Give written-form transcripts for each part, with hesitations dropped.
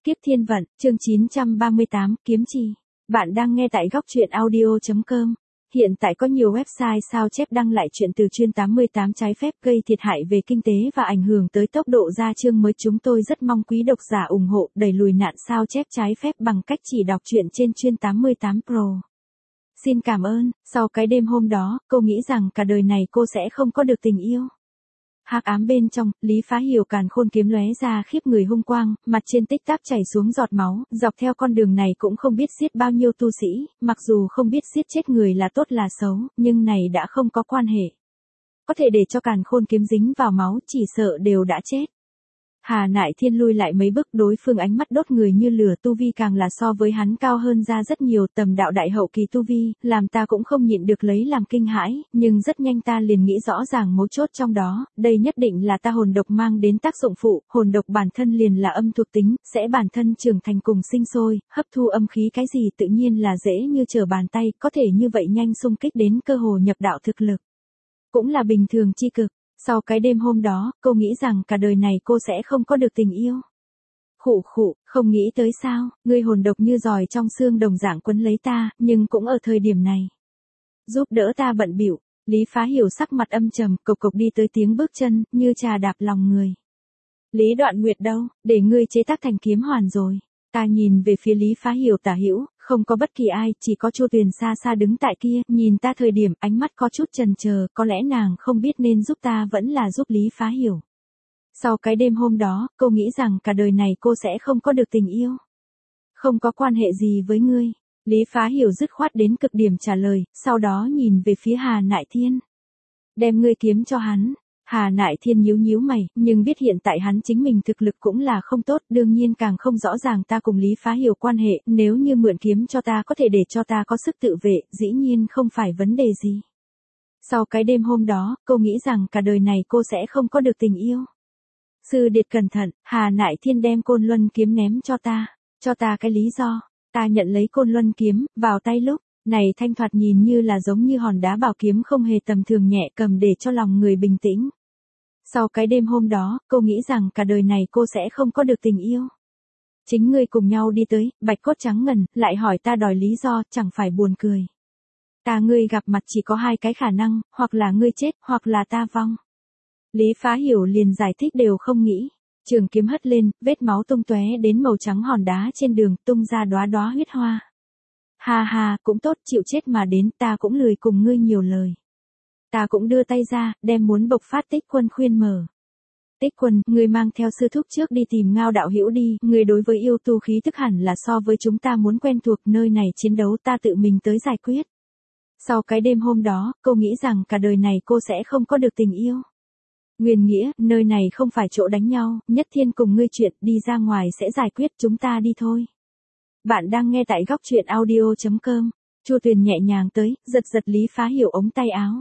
Kiếp thiên vận, chương 938, kiếm chi. Bạn đang nghe tại góc truyện audio.com. Hiện tại có nhiều website sao chép đăng lại chuyện từ chuyên 88 trái phép gây thiệt hại về kinh tế và ảnh hưởng tới tốc độ ra chương mới. Chúng tôi rất mong quý độc giả ủng hộ đẩy lùi nạn sao chép trái phép bằng cách chỉ đọc truyện trên chuyên 88 Pro. Xin cảm ơn. Sau cái đêm hôm đó, cô nghĩ rằng cả đời này cô sẽ không có được tình yêu. Hắc ám bên trong, Lý Phá Hiểu càn khôn kiếm lóe ra khiếp người hung quang, mặt trên tích tắc chảy xuống giọt máu, dọc theo con đường này cũng không biết giết bao nhiêu tu sĩ, mặc dù không biết giết chết người là tốt là xấu, nhưng này đã không có quan hệ. Có thể để cho càn khôn kiếm dính vào máu, chỉ sợ đều đã chết. Hà Nại Thiên lui lại mấy bước, đối phương ánh mắt đốt người như lửa, tu vi càng là so với hắn cao hơn ra rất nhiều, tầm đạo đại hậu kỳ tu vi, làm ta cũng không nhịn được lấy làm kinh hãi, nhưng rất nhanh ta liền nghĩ rõ ràng mấu chốt trong đó, đây nhất định là ta hồn độc mang đến tác dụng phụ, hồn độc bản thân liền là âm thuộc tính, sẽ bản thân trưởng thành cùng sinh sôi, hấp thu âm khí cái gì tự nhiên là dễ như trở bàn tay, có thể như vậy nhanh xung kích đến cơ hồ nhập đạo thực lực. Cũng là bình thường chi cực. Sau cái đêm hôm đó, cô nghĩ rằng cả đời này cô sẽ không có được tình yêu. Không nghĩ tới sao, ngươi hồn độc như giòi trong xương đồng dạng quấn lấy ta, nhưng cũng ở thời điểm này. Giúp đỡ ta bận bịu, Lý Phá Hiểu sắc mặt âm trầm, cộc cộc đi tới tiếng bước chân, như trà đạp lòng người. Lý Đoạn Nguyệt đâu, để ngươi chế tác thành kiếm hoàn rồi. Ta nhìn về phía Lý Phá Hiểu tả hữu, không có bất kỳ ai, chỉ có Chu Tuyền xa xa đứng tại kia, nhìn ta thời điểm ánh mắt có chút chần chờ, có lẽ nàng không biết nên giúp ta vẫn là giúp Lý Phá Hiểu. Sau cái đêm hôm đó, cô nghĩ rằng cả đời này cô sẽ không có được tình yêu. Không có quan hệ gì với ngươi. Lý Phá Hiểu dứt khoát đến cực điểm trả lời, sau đó nhìn về phía Hà Nại Thiên. Đem ngươi kiếm cho hắn. Hà Nại Thiên nhíu nhíu mày, nhưng biết hiện tại hắn chính mình thực lực cũng là không tốt, đương nhiên càng không rõ ràng ta cùng Lý Phá Hiểu quan hệ, nếu như mượn kiếm cho ta có thể để cho ta có sức tự vệ, dĩ nhiên không phải vấn đề gì. Sau cái đêm hôm đó, cô nghĩ rằng cả đời này cô sẽ không có được tình yêu. Sư điệt cẩn thận, Hà Nại Thiên đem Côn Luân kiếm ném cho ta cái lý do, ta nhận lấy Côn Luân kiếm, vào tay lúc này thanh thoạt nhìn như là giống như hòn đá bảo kiếm không hề tầm thường, nhẹ cầm để cho lòng người bình tĩnh. Sau cái đêm hôm đó, cô nghĩ rằng cả đời này cô sẽ không có được tình yêu. Chính ngươi cùng nhau đi tới, bạch cốt trắng ngần, lại hỏi ta đòi lý do, chẳng phải buồn cười. Ngươi gặp mặt chỉ có hai cái khả năng, hoặc là ngươi chết, hoặc là ta vong. Lý Phá Hiểu liền giải thích đều không nghĩ. Trường kiếm hất lên, vết máu tung tóe đến màu trắng hòn đá trên đường, tung ra đóa đóa huyết hoa. Ha, cũng tốt, chịu chết mà đến, ta cũng lười cùng ngươi nhiều lời. Ta cũng đưa tay ra, đem muốn bộc phát Tích Quân khuyên mở. Tích Quân, ngươi mang theo sư thúc trước đi tìm Ngao đạo hữu đi, ngươi đối với yêu tu khí tức hẳn là so với chúng ta muốn quen thuộc, nơi này chiến đấu ta tự mình tới giải quyết. Sau cái đêm hôm đó, cô nghĩ rằng cả đời này cô sẽ không có được tình yêu. Nguyên Nghĩa, nơi này không phải chỗ đánh nhau, Nhất Thiên cùng ngươi chuyện, đi ra ngoài sẽ giải quyết, chúng ta đi thôi. Bạn đang nghe tại góc truyện audio.com. Chu Tuyền nhẹ nhàng tới, giật Lý Phá Hiểu ống tay áo.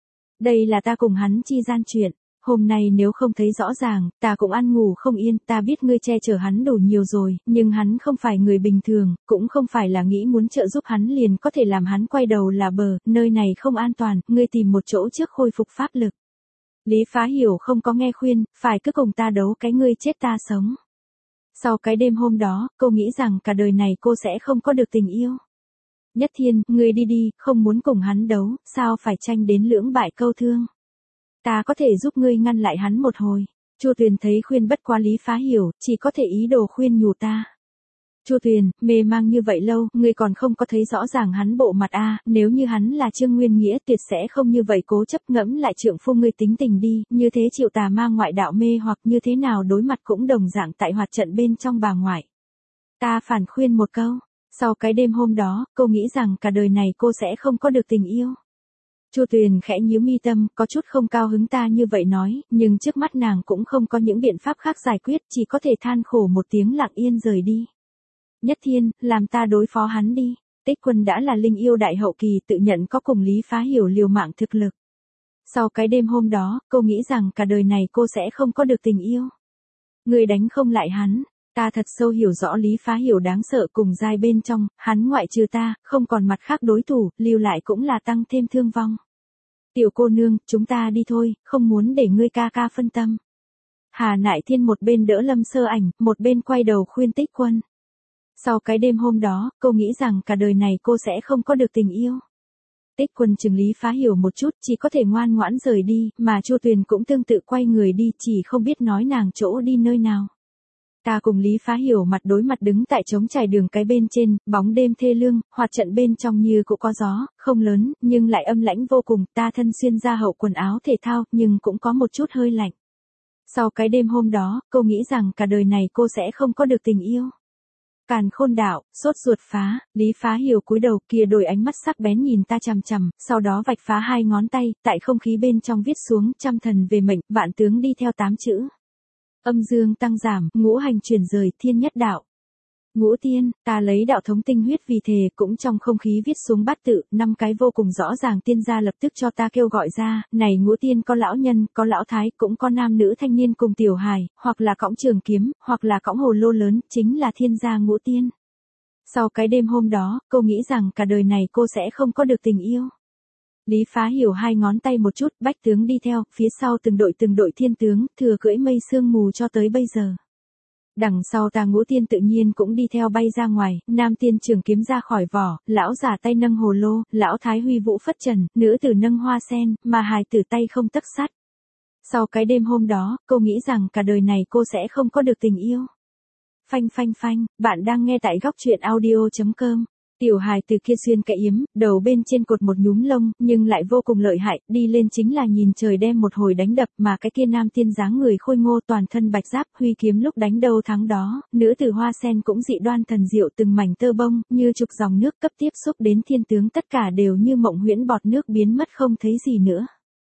Đây là ta cùng hắn chi gian chuyện, hôm nay nếu không thấy rõ ràng, ta cũng ăn ngủ không yên, ta biết ngươi che chở hắn đủ nhiều rồi, nhưng hắn không phải người bình thường, cũng không phải là nghĩ muốn trợ giúp hắn liền có thể làm hắn quay đầu là bờ, nơi này không an toàn, ngươi tìm một chỗ trước khôi phục pháp lực. Lý Phá Hiểu không có nghe khuyên, phải cứ cùng ta đấu cái ngươi chết ta sống. Sau cái đêm hôm đó, cô nghĩ rằng cả đời này cô sẽ không có được tình yêu. Nhất Thiên, ngươi đi, không muốn cùng hắn đấu, sao phải tranh đến lưỡng bại câu thương. Ta có thể giúp ngươi ngăn lại hắn một hồi. Chu Tuyền thấy khuyên bất quá Lý Phá Hiểu, chỉ có thể ý đồ khuyên nhủ ta. Chu Tuyền, mê mang như vậy lâu, ngươi còn không có thấy rõ ràng hắn bộ mặt nếu như hắn là Trương Nguyên Nghĩa tuyệt sẽ không như vậy cố chấp, ngẫm lại trượng phu ngươi tính tình đi, như thế chịu tà ma ngoại đạo mê hoặc như thế nào đối mặt cũng đồng dạng tại hoạt trận bên trong bà ngoại. Ta phản khuyên một câu, sau cái đêm hôm đó, cô nghĩ rằng cả đời này cô sẽ không có được tình yêu. Chu Tuyền khẽ nhíu mi tâm, có chút không cao hứng ta như vậy nói, nhưng trước mắt nàng cũng không có những biện pháp khác giải quyết, chỉ có thể than khổ một tiếng lặng yên rời đi. Nhất Thiên, làm ta đối phó hắn đi. Tích Quân đã là linh yêu đại hậu kỳ, tự nhận có cùng Lý Phá Hiểu liều mạng thực lực. Sau cái đêm hôm đó, cô nghĩ rằng cả đời này cô sẽ không có được tình yêu. Người đánh không lại hắn, ta thật sâu hiểu rõ Lý Phá Hiểu đáng sợ cùng giai bên trong, hắn ngoại trừ ta, không còn mặt khác đối thủ, lưu lại cũng là tăng thêm thương vong. Tiểu cô nương, chúng ta đi thôi, không muốn để ngươi ca ca phân tâm. Hà Nại Thiên một bên đỡ Lâm Sơ Ảnh, một bên quay đầu khuyên Tích Quân. Sau cái đêm hôm đó, cô nghĩ rằng cả đời này cô sẽ không có được tình yêu. Tích Quân chừng Lý Phá Hiểu một chút, chỉ có thể ngoan ngoãn rời đi, mà Chu Tuyền cũng tương tự quay người đi, chỉ không biết nói nàng chỗ đi nơi nào. Ta cùng Lý Phá Hiểu mặt đối mặt đứng tại trống trải đường cái bên trên, bóng đêm thê lương, hoạt trận bên trong như cũng có gió, không lớn, nhưng lại âm lãnh vô cùng, ta thân xuyên ra hậu quần áo thể thao, nhưng cũng có một chút hơi lạnh. Sau cái đêm hôm đó, cô nghĩ rằng cả đời này cô sẽ không có được tình yêu. Càn Khôn Đạo, sốt ruột phá, Lý Phá Hiểu cúi đầu kia đổi ánh mắt sắc bén nhìn ta chằm chằm, sau đó vạch phá hai ngón tay, tại không khí bên trong viết xuống trăm thần về mệnh, vạn tướng đi theo 8 chữ. Âm dương tăng giảm, ngũ hành chuyển rời, thiên nhất đạo. Ngũ tiên, ta lấy đạo thống tinh huyết vì thề, cũng trong không khí viết xuống bát tự, 5 cái vô cùng rõ ràng tiên gia lập tức cho ta kêu gọi ra, này ngũ tiên có lão nhân, có lão thái, cũng có nam nữ thanh niên cùng tiểu hài, hoặc là cõng trường kiếm, hoặc là cõng hồ lô lớn, chính là thiên gia ngũ tiên. Sau cái đêm hôm đó, cô nghĩ rằng cả đời này cô sẽ không có được tình yêu. Lý Phá Hiểu hai ngón tay một chút, bách tướng đi theo, phía sau từng đội thiên tướng, thừa cưỡi mây sương mù cho tới bây giờ. Đằng sau ta ngũ tiên tự nhiên cũng đi theo bay ra ngoài, nam tiên trường kiếm ra khỏi vỏ, lão giả tay nâng hồ lô, lão thái huy vũ phất trần, nữ tử nâng hoa sen, mà hài tử tay không tấc sắt. Sau cái đêm hôm đó, cô nghĩ rằng cả đời này cô sẽ không có được tình yêu. Phanh phanh phanh, bạn đang nghe tại góc truyện audio.com. Tiểu hài từ kia xuyên cái yếm, đầu bên trên cột một nhúm lông, nhưng lại vô cùng lợi hại, đi lên chính là nhìn trời đem một hồi đánh đập, mà cái kia nam tiên dáng người khôi ngô toàn thân bạch giáp, huy kiếm lúc đánh đâu thắng đó, nữ tử hoa sen cũng dị đoan thần diệu từng mảnh tơ bông, như trục dòng nước cấp tiếp xúc đến thiên tướng tất cả đều như mộng huyễn bọt nước biến mất không thấy gì nữa.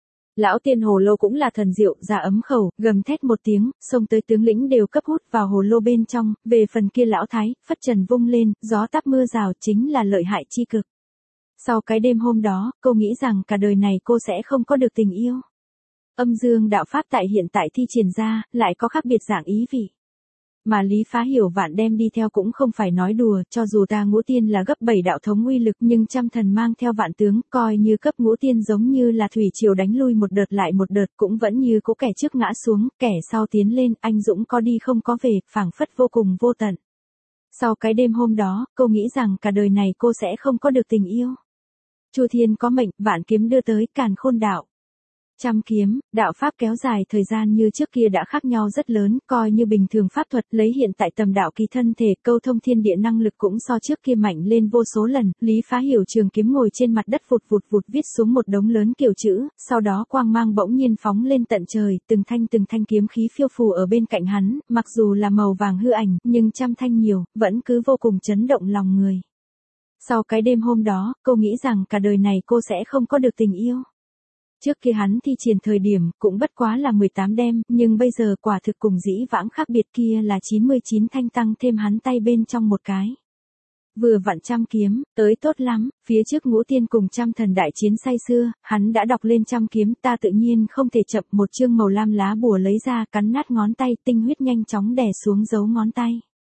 Lão tiên hồ lô cũng là thần diệu, ra ấm khẩu, gầm thét một tiếng, xông tới tướng lĩnh đều cấp hút vào hồ lô bên trong, về phần kia lão thái, phất trần vung lên, gió táp mưa rào chính là lợi hại chi cực. Sau cái đêm hôm đó, cô nghĩ rằng cả đời này cô sẽ không có được tình yêu. Âm dương đạo pháp tại hiện tại thi triển ra, lại có khác biệt dạng ý vị. Mà Lý Phá Hiểu vạn đem đi theo cũng không phải nói đùa, cho dù ta ngũ tiên là gấp 7 đạo thống uy lực nhưng trăm thần mang theo vạn tướng, coi như cấp ngũ tiên giống như là thủy triều đánh lui một đợt lại một đợt cũng vẫn như cố kẻ trước ngã xuống, kẻ sau tiến lên, anh dũng có đi không có về, phảng phất vô cùng vô tận. Sau cái đêm hôm đó, cô nghĩ rằng cả đời này cô sẽ không có được tình yêu. Chu Thiên có mệnh, vạn kiếm đưa tới, Càn Khôn Đạo. Trăm kiếm, đạo pháp kéo dài thời gian như trước kia đã khác nhau rất lớn, coi như bình thường pháp thuật lấy hiện tại tầm đạo kỳ thân thể, câu thông thiên địa năng lực cũng so trước kia mạnh lên vô số lần, Lý Phá Hiểu trường kiếm ngồi trên mặt đất vụt viết xuống một đống lớn kiểu chữ, sau đó quang mang bỗng nhiên phóng lên tận trời, từng thanh kiếm khí phiêu phù ở bên cạnh hắn, mặc dù là màu vàng hư ảnh, nhưng trăm thanh nhiều, vẫn cứ vô cùng chấn động lòng người. Sau cái đêm hôm đó, cô nghĩ rằng cả đời này cô sẽ không có được tình yêu. Trước kia hắn thi triển thời điểm, cũng bất quá là 18 đêm, nhưng bây giờ quả thực cùng dĩ vãng khác biệt kia là 99 thanh tăng thêm hắn tay bên trong một cái. Vừa vặn trăm kiếm, tới tốt lắm, phía trước ngũ tiên cùng trăm thần đại chiến say xưa, hắn đã đọc lên trăm kiếm, ta tự nhiên không thể chậm, một chương màu lam lá bùa lấy ra, cắn nát ngón tay, tinh huyết nhanh chóng đè xuống dấu ngón tay.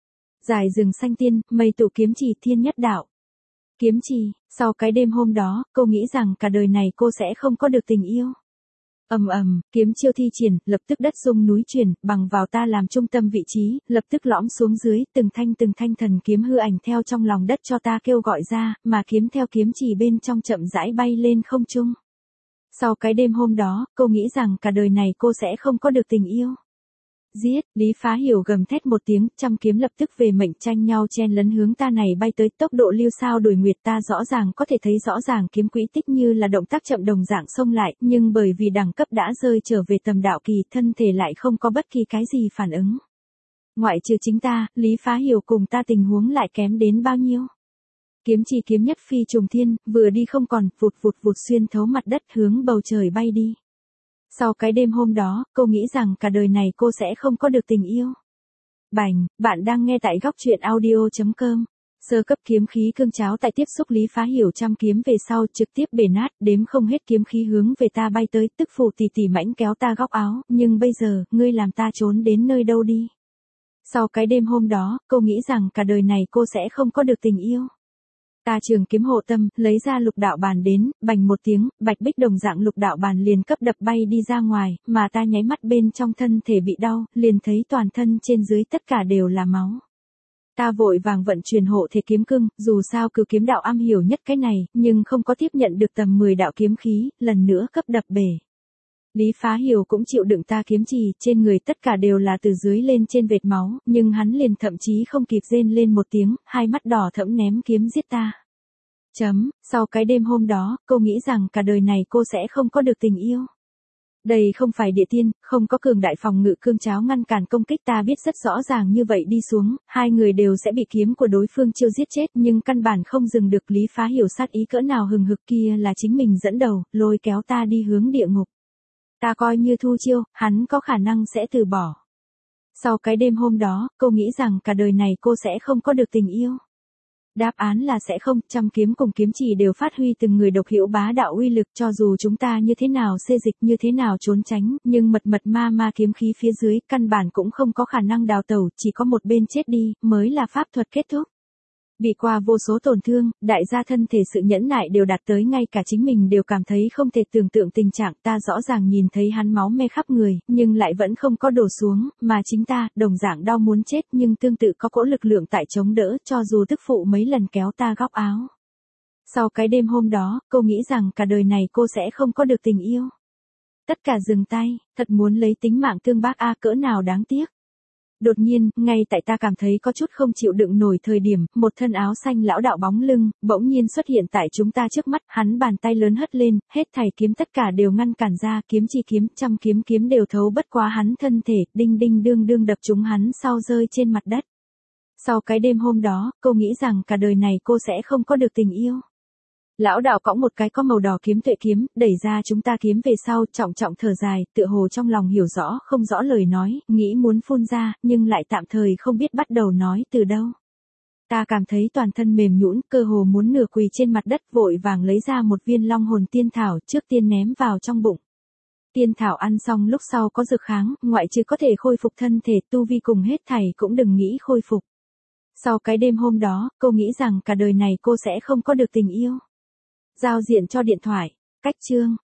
Dài rừng xanh tiên, mây tụ kiếm chỉ thiên nhất đạo. Kiếm trì, sau cái đêm hôm đó, cô nghĩ rằng cả đời này cô sẽ không có được tình yêu. Kiếm chiêu thi triển, lập tức đất rung núi chuyển, bằng vào ta làm trung tâm vị trí, lập tức lõm xuống dưới, từng thanh thần kiếm hư ảnh theo trong lòng đất cho ta kêu gọi ra, mà kiếm theo kiếm chỉ bên trong chậm rãi bay lên không trung. Sau cái đêm hôm đó, cô nghĩ rằng cả đời này cô sẽ không có được tình yêu. Giết, Lý Phá Hiểu gầm thét một tiếng, trăm kiếm lập tức về mệnh tranh nhau chen lấn hướng ta này bay tới, tốc độ lưu sao đuổi nguyệt, ta rõ ràng có thể thấy rõ ràng kiếm quỹ tích như là động tác chậm đồng dạng xông lại, nhưng bởi vì đẳng cấp đã rơi trở về tầm đạo kỳ, thân thể lại không có bất kỳ cái gì phản ứng. Ngoại trừ chính ta, Lý Phá Hiểu cùng ta tình huống lại kém đến bao nhiêu. Kiếm chỉ kiếm nhất phi trùng thiên, vừa đi không còn, vụt xuyên thấu mặt đất hướng bầu trời bay đi. Sau cái đêm hôm đó, cô nghĩ rằng cả đời này cô sẽ không có được tình yêu. Bành, bạn đang nghe tại góc truyện audio.com. Sơ cấp kiếm khí cương cháo tại tiếp xúc Lý Phá Hiểu trăm kiếm về sau trực tiếp bể nát, đếm không hết kiếm khí hướng về ta bay tới, tức phù tỉ mãnh kéo ta góc áo, nhưng bây giờ, ngươi làm ta trốn đến nơi đâu đi. Sau cái đêm hôm đó, cô nghĩ rằng cả đời này cô sẽ không có được tình yêu. Ta trường kiếm hộ tâm, lấy ra lục đạo bàn đến, bành một tiếng, bạch bích đồng dạng lục đạo bàn liền cấp đập bay đi ra ngoài, mà ta nháy mắt bên trong thân thể bị đau, liền thấy toàn thân trên dưới tất cả đều là máu. Ta vội vàng vận chuyển hộ thể kiếm cưng, dù sao cửu kiếm đạo am hiểu nhất cái này, nhưng không có tiếp nhận được tầm 10 đạo kiếm khí, lần nữa cấp đập bể. Lý Phá Hiểu cũng chịu đựng ta kiếm chỉ, trên người tất cả đều là từ dưới lên trên vệt máu, nhưng hắn liền thậm chí không kịp rên lên một tiếng, hai mắt đỏ thẫm ném kiếm giết ta. Sau cái đêm hôm đó, cô nghĩ rằng cả đời này cô sẽ không có được tình yêu. Đây không phải địa tiên, không có cường đại phòng ngự cương cháo ngăn cản công kích, ta biết rất rõ ràng như vậy đi xuống, hai người đều sẽ bị kiếm của đối phương chiêu giết chết, nhưng căn bản không dừng được. Lý Phá Hiểu sát ý cỡ nào hừng hực, kia là chính mình dẫn đầu, lôi kéo ta đi hướng địa ngục. Ta coi như thu chiêu, hắn có khả năng sẽ từ bỏ. Sau cái đêm hôm đó, cô nghĩ rằng cả đời này cô sẽ không có được tình yêu. Đáp án là sẽ không, trăm kiếm cùng kiếm chỉ đều phát huy từng người độc hữu bá đạo uy lực, cho dù chúng ta như thế nào xê dịch, như thế nào trốn tránh, nhưng mật ma kiếm khí phía dưới, căn bản cũng không có khả năng đào tẩu, chỉ có một bên chết đi, mới là pháp thuật kết thúc. Bị qua vô số tổn thương, đại gia thân thể sự nhẫn nại đều đạt tới ngay cả chính mình đều cảm thấy không thể tưởng tượng tình trạng. Ta rõ ràng nhìn thấy hắn máu me khắp người, nhưng lại vẫn không có đổ xuống, mà chính ta, đồng dạng đau muốn chết, nhưng tương tự có cỗ lực lượng tại chống đỡ, cho dù tức phụ mấy lần kéo ta góc áo. Sau cái đêm hôm đó, cô nghĩ rằng cả đời này cô sẽ không có được tình yêu. Tất cả dừng tay, thật muốn lấy tính mạng thương bác a, cỡ nào đáng tiếc. Đột nhiên, ngay tại ta cảm thấy có chút không chịu đựng nổi thời điểm, một thân áo xanh lão đạo bóng lưng, bỗng nhiên xuất hiện tại chúng ta trước mắt, hắn bàn tay lớn hất lên, hết thảy kiếm tất cả đều ngăn cản ra, kiếm chi kiếm, trăm kiếm đều thấu bất quá hắn thân thể, đinh đinh đương đương đập chúng hắn sau rơi trên mặt đất. Sau cái đêm hôm đó, cô nghĩ rằng cả đời này cô sẽ không có được tình yêu. Lão đạo cõng một cái có màu đỏ kiếm tuệ kiếm, đẩy ra chúng ta kiếm về sau, trọng trọng thở dài, tựa hồ trong lòng hiểu rõ, không rõ lời nói, nghĩ muốn phun ra, nhưng lại tạm thời không biết bắt đầu nói từ đâu. Ta cảm thấy toàn thân mềm nhũn, cơ hồ muốn nửa quỳ trên mặt đất, vội vàng lấy ra một viên long hồn tiên thảo, trước tiên ném vào trong bụng. Tiên thảo ăn xong lúc sau có dược kháng, ngoại trừ có thể khôi phục thân thể, tu vi cùng hết thảy cũng đừng nghĩ khôi phục. Sau cái đêm hôm đó, cô nghĩ rằng cả đời này cô sẽ không có được tình yêu. Giao diện cho điện thoại. Cách chương.